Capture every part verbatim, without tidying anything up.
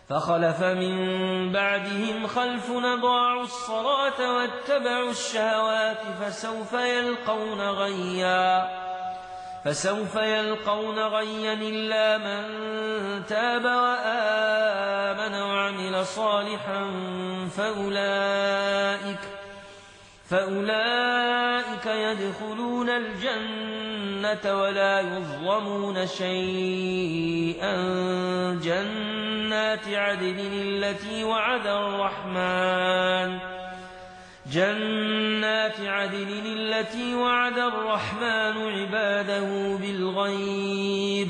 فخلف من بعدهم خلف أضاعوا الصلاة واتبعوا الشهوات فسوف يلقون غيا فسوف يلقون غيا إلا من تاب وآمن وعمل صالحا فأولئك فأولئك يدخلون الجنة ولا يظلمون شيئا جنات عدن التي وعد الرحمن جنات عدن التي وعد الرحمن عباده بالغيب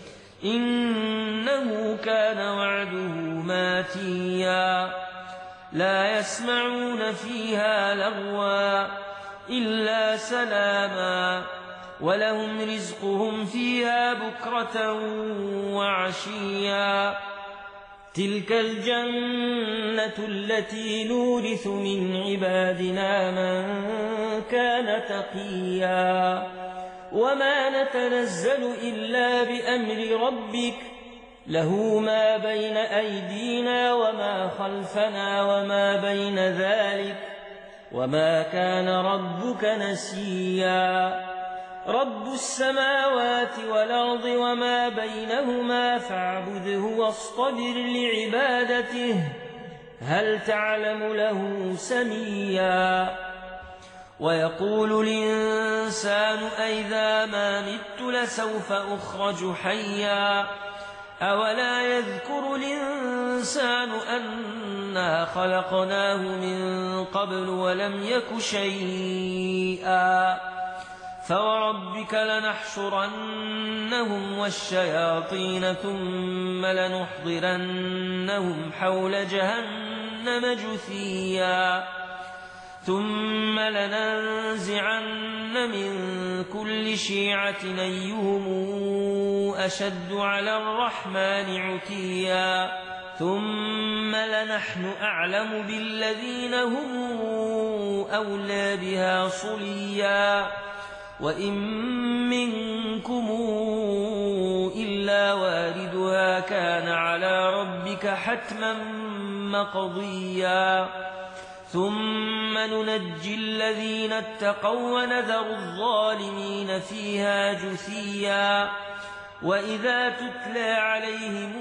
إنه كان وعده ماتيا لا يسمعون فيها لغوا إلا سلاما ولهم رزقهم فيها بكرة وعشيا تلك الجنة التي نورث من عبادنا من كان تقيا وما نتنزل إلا بأمر ربك له ما بين أيدينا وما خلفنا وما بين ذلك وما كان ربك نسيا رب السماوات والأرض وما بينهما فاعبده واصطبر لعبادته هل تعلم له سميا ويقول الإنسان أئذا ما مت لسوف أخرج حيا أولا يذكر الإنسان أنا خلقناه من قبل ولم يك شيئا فوربك لنحشرنهم والشياطين ثم لنحضرنهم حول جهنم جثيا ثم لننزعن من كل شيعة أيهم أشد على الرحمن عتيا ثم لنحن أعلم بالذين هم أولى بها صليا وإن منكم إلا واردها كان على ربك حتما مقضيا ثم ننجي الذين اتقوا ونذر الظالمين فيها جثيا وإذا تتلى عليهم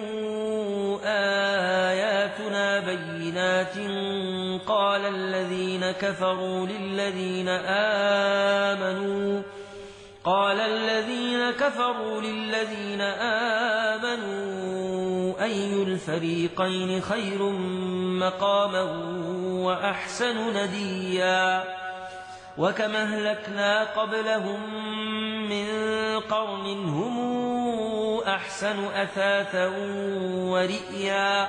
آياتنا بينات قال الذين كفروا للذين آمنوا قال الذين كفروا للذين آمنوا أي الفريقين خير مقاما وأحسن نديا وكم أهلكنا قبلهم من قرن هم أحسن أثاثا ورئيا